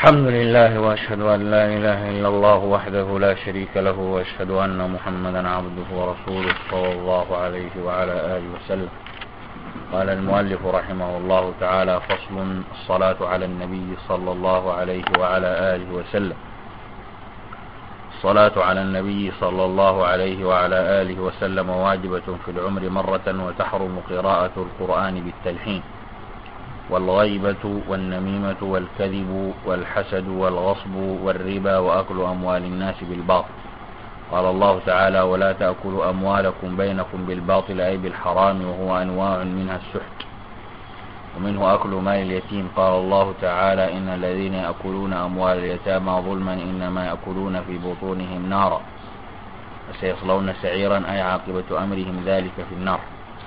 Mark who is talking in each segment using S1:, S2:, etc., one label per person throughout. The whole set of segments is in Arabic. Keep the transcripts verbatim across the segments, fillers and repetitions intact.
S1: الحمد لله وأشهد أن لا إله إلا الله وحده لا شريك له وأشهد أن محمدا عبده ورسوله صلى الله عليه وعلى آله وسلم. قال المؤلف رحمه الله تعالى: فصل: الصلاة على النبي صلى الله عليه وعلى آله وسلم. الصلاة على النبي صلى الله عليه وعلى آله وسلم واجبة في العمر مرة، وتحرم قراءة القرآن بالتلحين، والغيبة والنميمة والكذب والحسد والغصب والربا وأكل أموال الناس بالباطل. قال الله تعالى: ولا تأكلوا أموالكم بينكم بالباطل أي بالحرام، وهو أنواع منها السحت، ومنه أكل مال اليتيم. قال الله تعالى: إن الذين يأكلون أموال اليتامى ظلما إنما يأكلون في بطونهم نارا وسيصلون سعيرا، أي عاقبة أمرهم ذلك في النار.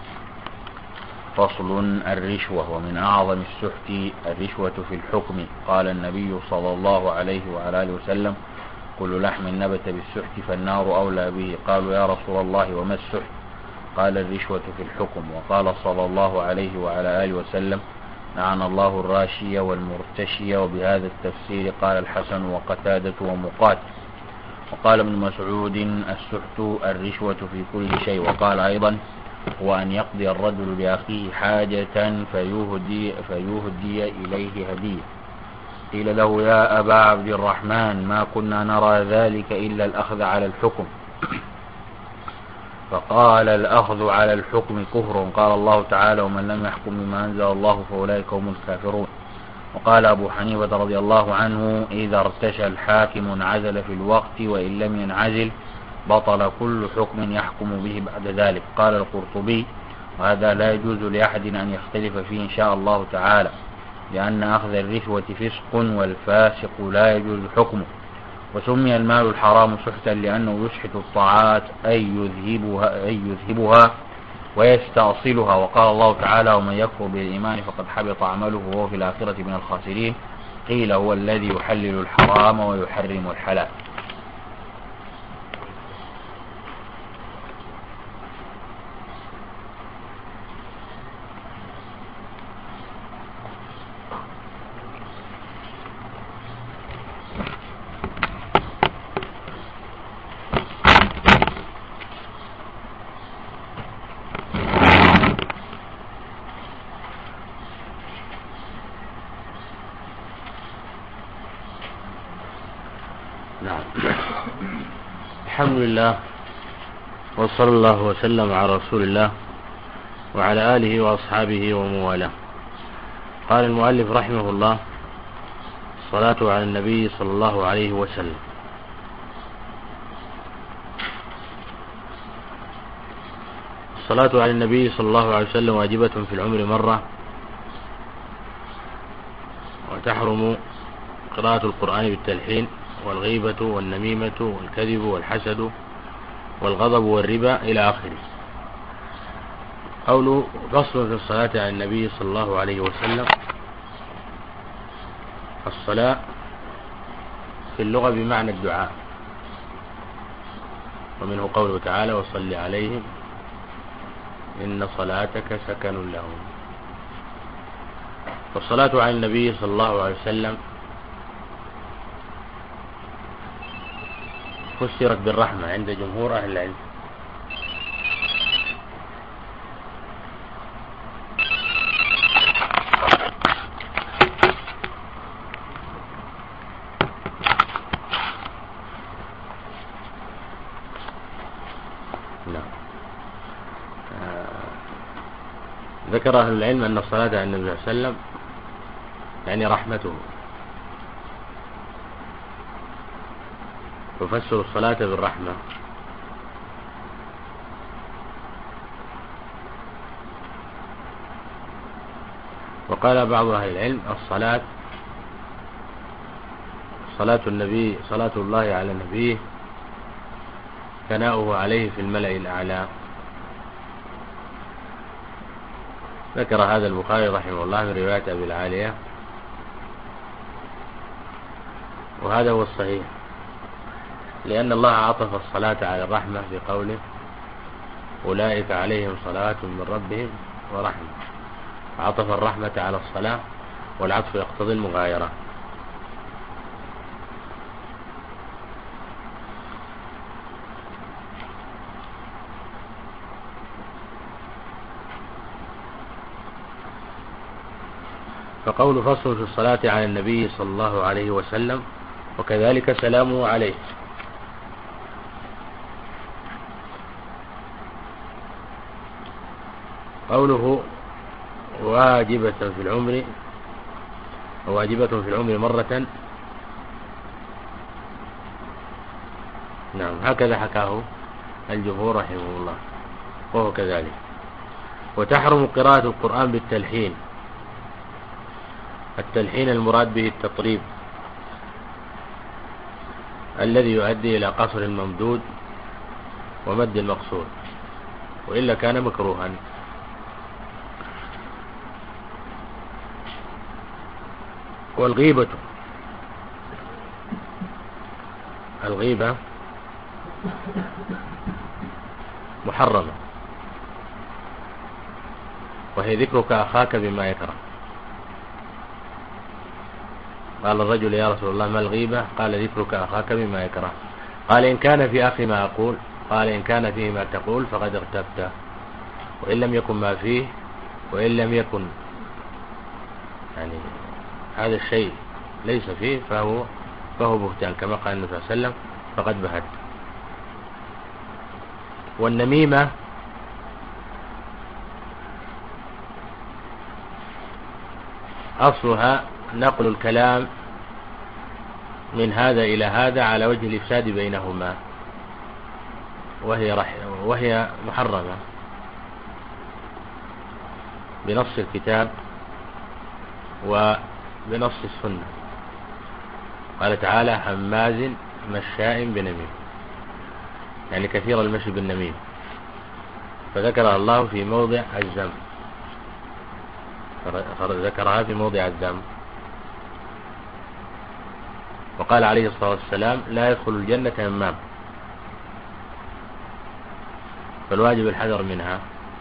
S1: فصل: الرشوة. ومن أعظم السحت الرشوة في الحكم. قال النبي صلى الله عليه وعلى آله وسلم: كل لحم نبت بالسحت فالنار أولى به. قالوا: يا رسول الله وما السحت؟ قال: الرشوة في الحكم. وقال صلى الله عليه وعلى آله وسلم: لعن الله الراشي والمرتشي. وبهذا التفسير قال الحسن وقتادة ومقاتل. وقال ابن مسعود: السحت الرشوة في كل شيء. وقال أيضا: هو أن يقضي الرجل لأخيه حاجة فيهدي, فيهدي إليه هدية. قيل له: يا أبا عبد الرحمن، ما كنا نرى ذلك إلا الأخذ على الحكم. فقال: الأخذ على الحكم كفر. قال الله تعالى: ومن لم يحكم بما أنزل الله فأولئك هم الكافرون. وقال أبو حنيفة رضي الله عنه: إذا ارتشى الحاكم انعزل في الوقت، وإن لم ينعزل بطل كل حكم يحكم به بعد ذلك. قال القرطبي: وهذا لا يجوز لأحد أن يختلف فيه إن شاء الله تعالى، لأن أخذ الرشوة فسق، والفاسق لا يجوز حكمه. وسمي المال الحرام سحتا لأنه يسحت الطاعات، أي يذهبها, أي يذهبها ويستأصلها. وقال الله تعالى: ومن يكفر بالإيمان فقد حبط عمله وهو في الآخرة من الخاسرين. قيل: هو الذي يحلل الحرام ويحرم الحلال. الحمد لله، وصلى الله وسلم على رسول الله وعلى آله وأصحابه وموالاه. قال المؤلف رحمه الله: الصلاة على النبي صلى الله عليه وسلم. الصلاة على النبي صلى الله عليه وسلم واجبة في العمر مرة، وتحرم قراءة القرآن بالتلحين، والغيبة والنميمة والكذب والحسد والغضب والربا إلى آخره. قوله: فصل في الصلاة على النبي صلى الله عليه وسلم. الصلاة في اللغة بمعنى الدعاء، ومنه قوله تعالى: وصل عليهم إن صلاتك سكن لهم. والصلاة على النبي صلى الله عليه وسلم فسرت بالرحمة عند جمهور أهل العلم، نعم. ذكر أهل العلم أن الصلاة على النبي صلى الله عليه وسلم يعني رحمته، يفسر الصلاة بالرحمة. وقال بعض أهل العلم: الصلاة صلاة النبي صلاة الله على نبيه ثناؤه عليه في الملأ الأعلى. ذكر هذا البخاري رحمه الله من رواية أبي العالية، وهذا هو الصحيح، لأن الله عطف الصلاة على الرحمة في قوله: أولئك عليهم صلاة من ربهم ورحمة. عطف الرحمة على الصلاة، والعطف يقتضي المغايرة.
S2: فقول فصل في الصلاة على النبي صلى الله عليه وسلم وكذلك سلامه عليه. قوله واجبة في العمر واجبة في العمر مرة، نعم هكذا حكاه الجمهور رحمه الله وهو كذلك. وتحرم قراءة القرآن بالتلحين. التلحين المراد به التطريب الذي يؤدي إلى قصر الممدود ومد المقصور، وإلا كان مكروها. والغيبة الغيبة محرمة، وهي ذكرك أخاك بما يكره. قال الرجل يا رسول الله ما الغيبة؟ قال ذكرك أخاك بما يكره. قال إن كان في أخي ما أقول، قال إن كان فيه ما تقول فقد اغتبته، وإن لم يكن ما فيه، وإن لم يكن يعني هذا الشيء ليس فيه فهو فهو بهتان، كما قال النبي صلى الله عليه وسلم فقد بهت. والنميمة أصلها نقل الكلام من هذا إلى هذا على وجه الإفساد بينهما، وهي, رح وهي محرمة بنص الكتاب وبنص السنة. قال تعالى هماز مشاء بنميم، يعني كثير المشي بالنميم، فذكرها الله في موضع الذم، ذكرها في موضع الذم. وقال عليه الصلاة والسلام لا يدخل الجنة همام، فالواجب الحذر منها.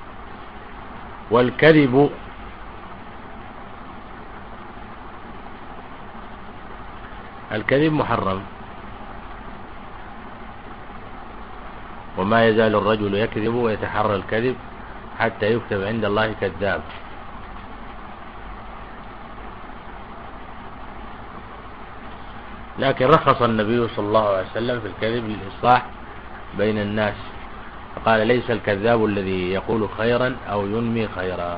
S2: والكذب الكذب محرم، وما يزال الرجل يكذب ويتحرى الكذب حتى يكتب عند الله كذاب. لكن رخص النبي صلى الله عليه وسلم في الكذب للإصلاح بين الناس، فقال ليس الكذاب الذي يقول خيرا أو ينمي خيرا.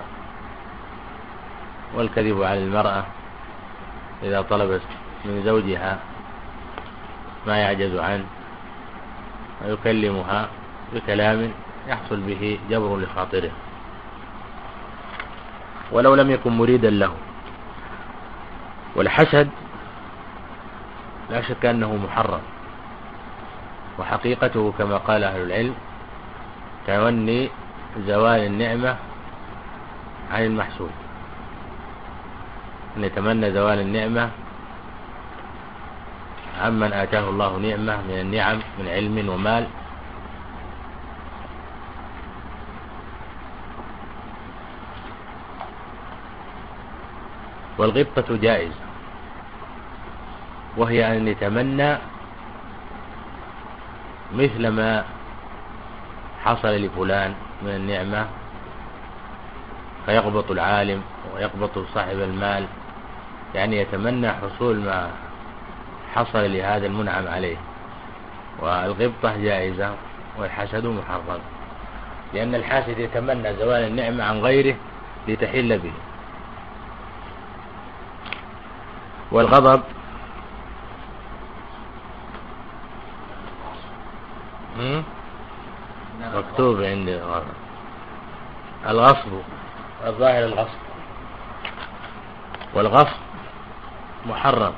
S2: والكذب على المرأة إذا طلبت من زوجها ما يعجز عنه ويكلمها بكلام يحصل به جبر لخاطره ولو لم يكن مريدا له. والحسد لا شك أنه محرم، وحقيقته كما قال أهل العلم تمني زوال النعمة عن المحسود، أن يتمنى زوال النعمة عمن آتاه الله نعمة من النعم من علم ومال. والغبطة جائزة، وهي أن يتمنى مثل ما حصل لفلان من النعمة، فيغبط العالم ويغبط صاحب المال، يعني يتمنى حصول ما حصل لهذا المنعم عليه. والغبطة جائزة والحسد محرم، لأن الحاسد يتمنى زوال النعمة عن غيره لتحل به. والغضب مكتوب عندي الغصب، الظاهر الغصب. والغصب محرم،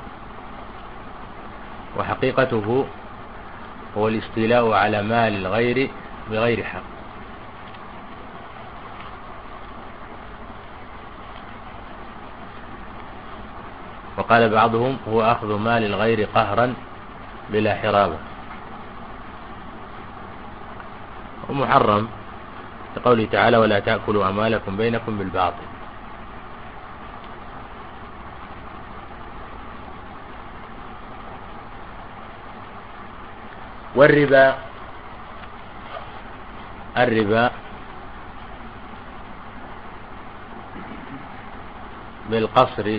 S2: وحقيقته هو الاستيلاء على مال الغير بغير حق. وقال بعضهم هو أخذ مال الغير قهرا بلا حرابة. ومحرم لقوله تعالى ولا تأكلوا أموالكم بينكم بالباطل. والربا الربا بالقصر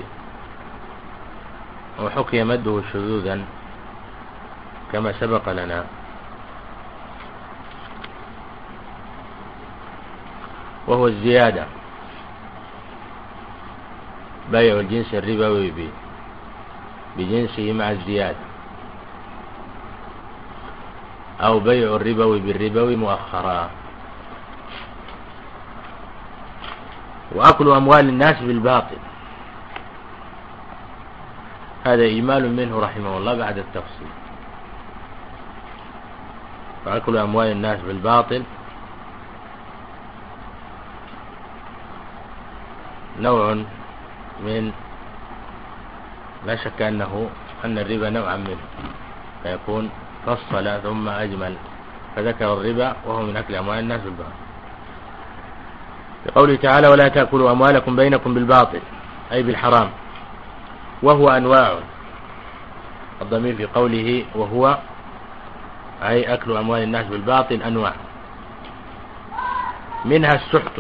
S2: وحكي مده شذوذا كما سبق لنا. وهو الزيادة، بيع الجنس الربوي بجنسه مع الزيادة، أو بيع الربوي بالربوي مؤخرا. وأكل أموال الناس بالباطل، هذا إيمال منه رحمه الله بعد التفصيل. فأكل أموال الناس بالباطل نوع من، لا شك أنه أن الربا نوعا منه، فيكون فصل ثم أجمل فذكر الربا وهو من أكل أموال الناس بالباطل. بقوله تعالى: ولا تأكلوا أموالكم بينكم بالباطل، أي بالحرام. وهو أنواع، الضمير في قوله وهو أي أكل أموال الناس بالباطل أنواع، منها السحت،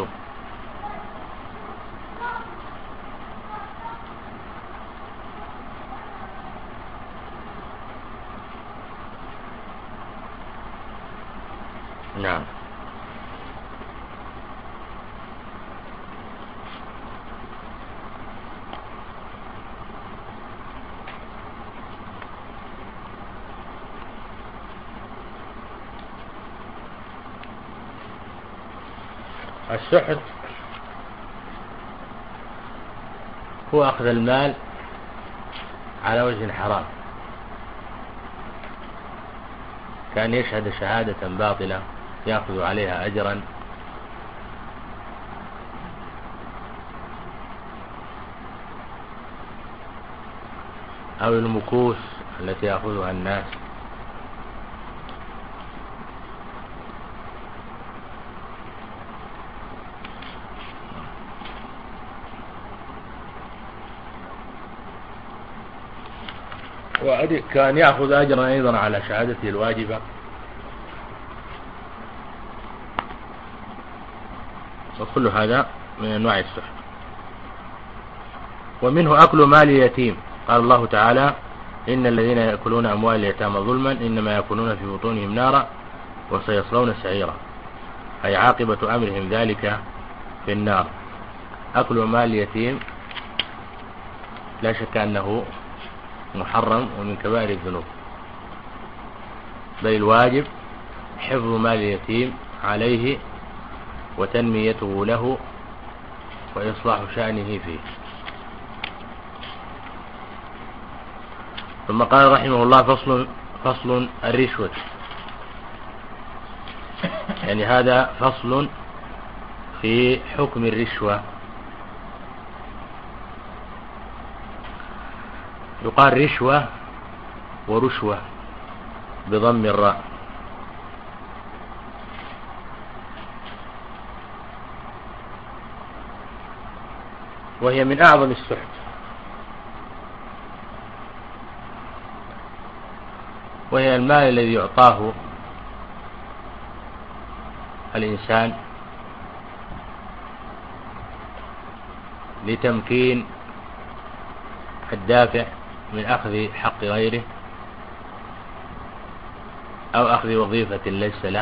S2: نعم، السحت هو أخذ المال على وجه حرام، كان يشهد شهادة باطلة يأخذ عليها أجرا، أو المكوس التي يأخذها الناس، وكان يأخذ أجرا أيضا على شهادته الواجبة. وكل هذا من أنواع السحت. ومنه أكل مال اليتيم، قال الله تعالى: إن الذين يأكلون أموال اليتامى ظلما إنما يأكلون في بطونهم نارا وسيصلون سعيرا، أي عاقبة أمرهم ذلك في النار. أكل مال اليتيم لا شك أنه محرم ومن كبائر الذنوب، بل الواجب حفظ مال اليتيم عليه وتنميته له وإصلاح شأنه فيه. ثم قال رحمه الله: فصل فصل الرشوة، يعني هذا فصل في حكم الرشوة. يقال رشوة ورشوة بضم الراء، وهي من أعظم السحت، وهي المال الذي يعطاه الإنسان لتمكين الدافع من أخذ حق غيره، أو أخذ وظيفة ليس له،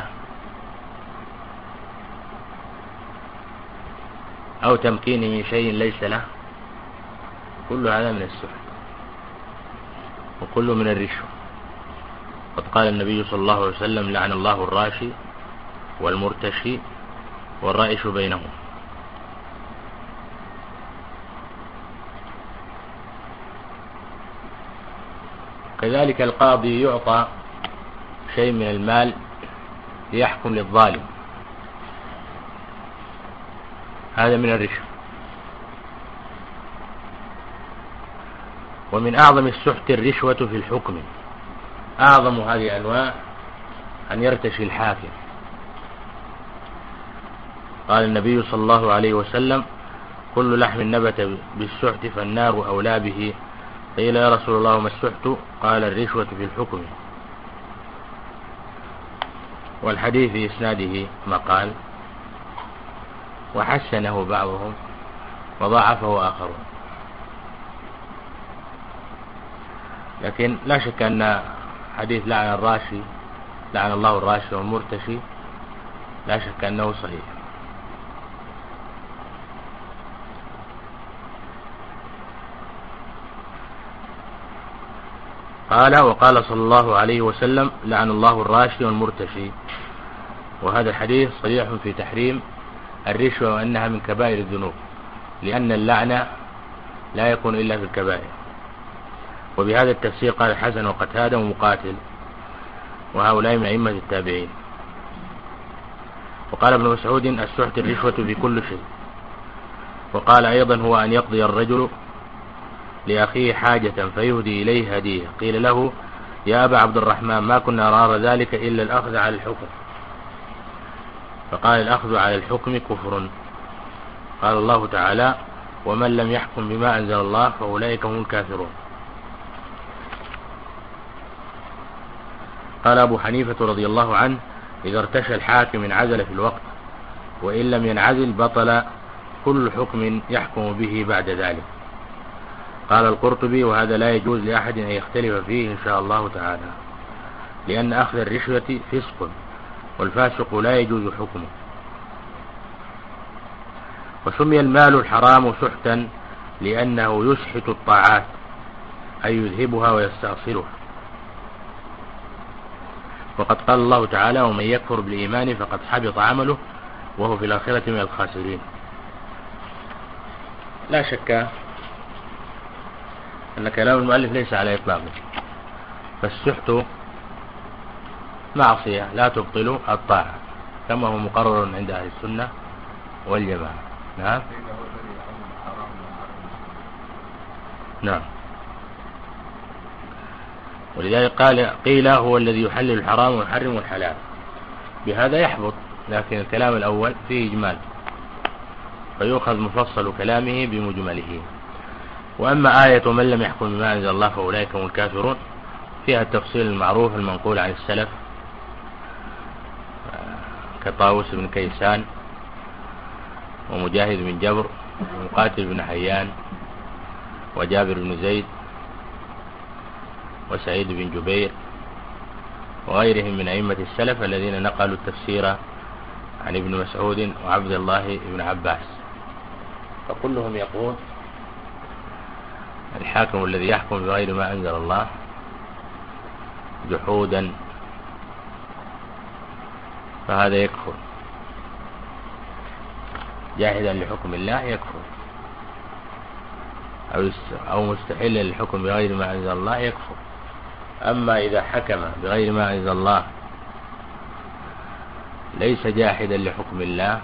S2: أو تمكينه من شيء ليس له. كل هذا من السحت وكل من الرشوة. قد قال النبي صلى الله عليه وسلم: لعن الله الراشي والمرتشي والرائش بينهم. كذلك القاضي يعطى شيء من المال ليحكم للظالم، هذا من الرشوة. ومن أعظم السحت الرشوة في الحكم. أعظم هذه الأنواع أن يرتشي الحاكم. قال النبي صلى الله عليه وسلم: كل لحم نبت بالسحت فالنار أولى به. قيل: يا رسول الله ما السحت؟ قال: الرشوة في الحكم. والحديث في إسناده مقال، وحسنه بعضهم وضاعفه آخرون. لكن لا شك أن حديث لعن الراشي لعن الله الراشي والمرتشي لا شك أنه صحيح. قال وقال صلى الله عليه وسلم لعن الله الراشي والمرتشي. وهذا الحديث صريح في تحريم الرشوة وأنها من كبائر الذنوب، لأن اللعنة لا يكون إلا في الكبائر. وبهذا التفسير قال الحسن وقتادة ومقاتل، وهؤلاء من أئمة التابعين. وقال ابن مسعود السحت الرشوة في كل شيء. وقال أيضا هو أن يقضي الرجل لأخيه حاجة فيهدي إليه هدية، قيل له يا أبا عبد الرحمن ما كنا نرى ذلك إلا الأخذ على الحكم، فقال الأخذ على الحكم كفر. قال الله تعالى ومن لم يحكم بما أنزل الله فأولئك هم الكافرون. قال أبو حنيفة رضي الله عنه إذا ارتشى الحاكم انعزل في الوقت، وإن لم ينعزل بطل كل حكم يحكم به بعد ذلك. قال القرطبي وهذا لا يجوز لأحد أن يختلف فيه إن شاء الله تعالى، لأن أخذ الرشوة فسق، والفاسق لا يجوز حكمه. وسمي المال الحرام سحتا لأنه يسحت الطاعات، أي يذهبها ويستأصلها. وقد قال الله تعالى ومن يكفر بالإيمان فقد حبط عمله وهو في الآخرة من الخاسرين. لا شك أن كلام المؤلف ليس على إطلاقه، فالسحت معصية لا تبطل الطاعة كما هو مقرر عند أهل السنة والجماعة. نعم نعم ولذلك قال قيل هو الذي يحلل الحرام ويحرم الحلال، بهذا يحبط، لكن الكلام الأول فيه إجمال فيؤخذ مفصل كلامه بمجمله. وأما آية من لم يحكم بما أنزل الله فأولئك هم الكافرون فيها التفصيل المعروف المنقول عن السلف كطاووس بن كيسان ومجاهد بن جبر ومقاتل بن حيان وجابر بن زيد وسعيد بن جبير وغيرهم من أئمة السلف الذين نقلوا التفسير عن ابن مسعود وعبد الله بن عباس. فكلهم يقول الحاكم الذي يحكم بغير ما أنزل الله جحودا فهذا يكفر، جاحدا لحكم الله يكفر، أو مستحلا للحكم بغير ما أنزل الله يكفر. أما إذا حكم بغير ما أنزل الله ليس جاحدا لحكم الله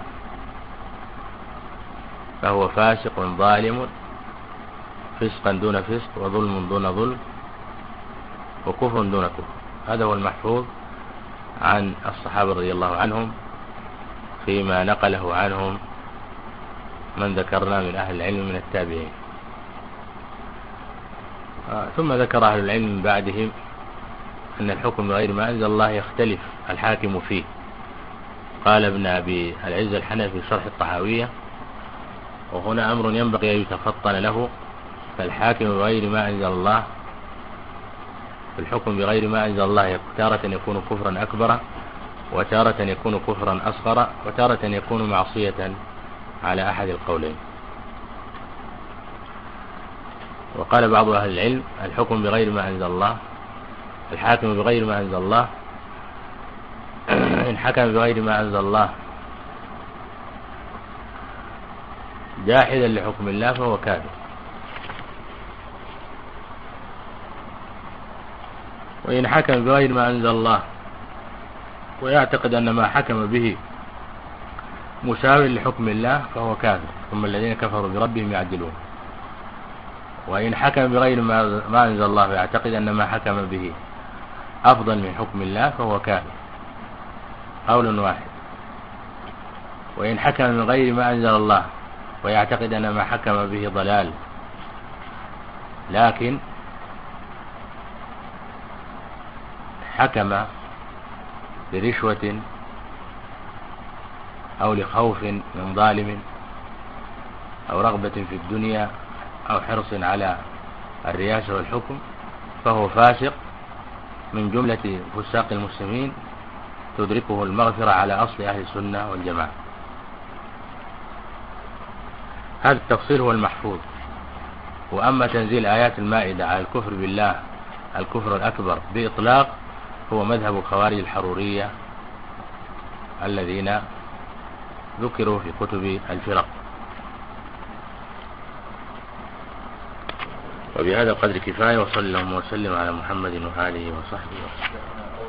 S2: فهو فاسق ظالم، فسقا دون فسق وظلم دون ظلم وكفر دون كفر. هذا هو المحفوظ عن الصحابة رضي الله عنهم فيما نقله عنهم من ذكرنا من أهل العلم من التابعين. آه ثم ذكر أهل العلم من بعدهم أن الحكم بغير ما أنزل الله يختلف الحاكم فيه. قال ابن أبي العز الحنفي في شرح الطحاوية وهنا أمر ينبغي أن يتفطن له، فالحاكم بغير ما أنزل الله في الحكم بغير ما أنزل الله تارة يكون كفرا أكبر، وتارة يكون كفرا أصغر، وتارة يكون معصية على أحد القولين. وقال بعض أهل العلم الحكم بغير ما أنزل الله الحاكم بغير ما أنزل الله إن حكم بغير ما أنزل الله جاحدا لحكم الله فهو كافر، وإن حكم بغير ما أنزل الله ويعتقد أن ما حكم به مساو لحكم الله فهو كافر، ثم الذين كفروا بربهم يعدلون. وإن حكم بغير ما أنزل الله ويعتقد أن ما حكم به أفضل من حكم الله فهو كافر، قول واحد. وإن حكم من غير ما أنزل الله ويعتقد أن ما حكم به ضلال، لكن حكم برشوة أو لخوف من ظالم أو رغبة في الدنيا أو حرص على الرياسة والحكم، فهو فاسق من جملة فساق المسلمين تدركه المغفرة على أصل أهل السنة والجماعة. هذا التفصيل هو المحفوظ. وأما تنزيل آيات المائدة على الكفر بالله الكفر الأكبر بإطلاق هو مذهب الخوارج الحرورية الذين ذكروا في كتب الفرق. وبهذا القدر كفاية، وصلى اللهم وسلم على محمد وآله وصحبه وسلم.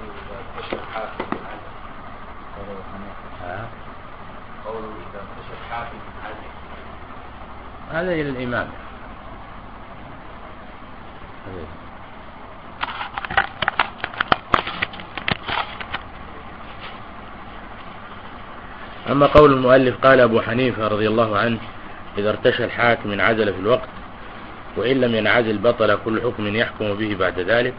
S2: هذا إلى الإمام. أما قول المؤلف قال أبو حنيفة رضي الله عنه إذا ارتشى الحاكم انعزل في الوقت وإن لم ينعزل بطل كل حكم يحكم به بعد ذلك.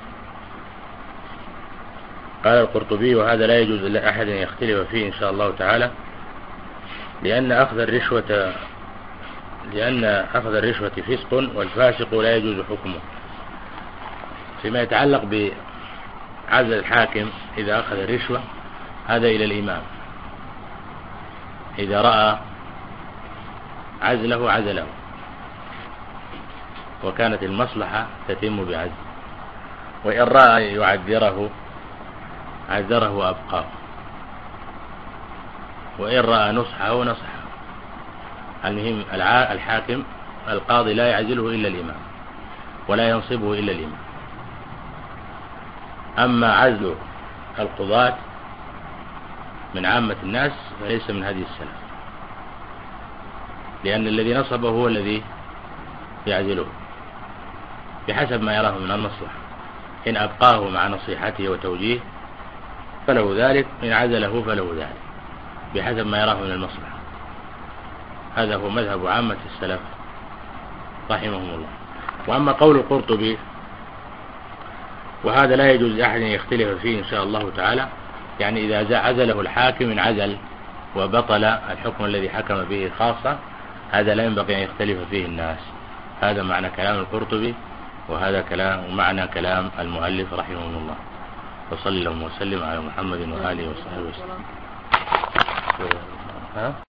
S2: قال القرطبي وهذا لا يجوز لأحد يختلف فيه إن شاء الله تعالى، لأن أخذ الرشوة لأن أخذ الرشوة فسق والفاسق لا يجوز حكمه. فيما يتعلق بعزل الحاكم إذا أخذ الرشوة هذا إلى الإمام، إذا رأى عزله عزله وكانت المصلحة تتم بعزل، وإن رأى يعذره عذره وأبقاه، وإن رأى نصحه نصحه. المهم الحاكم القاضي لا يعزله إلا الإمام ولا ينصبه إلا الإمام. أما عزل القضاة من عامة الناس فليس من هذه السلف، لأن الذي نصبه هو الذي يعزله بحسب ما يراه من المصلحة. إن أبقاه مع نصيحته وتوجيه فله ذلك، إن عزله فله ذلك بحسب ما يراه من المصلحة. هذا هو مذهب عامة السلف رحمهم الله. وأما قول القرطبي وهذا لا يجوز أحد يختلف فيه إن شاء الله تعالى، يعني إذا عزله الحاكم انعزل وبطل الحكم الذي حكم به خاصة، هذا لا ينبغي أن يختلف فيه الناس. هذا معنى كلام القرطبي، وهذا كلام معنى كلام المؤلف رحمه الله. وصلى اللهم وسلم على محمد وآله وصحبه وسلم.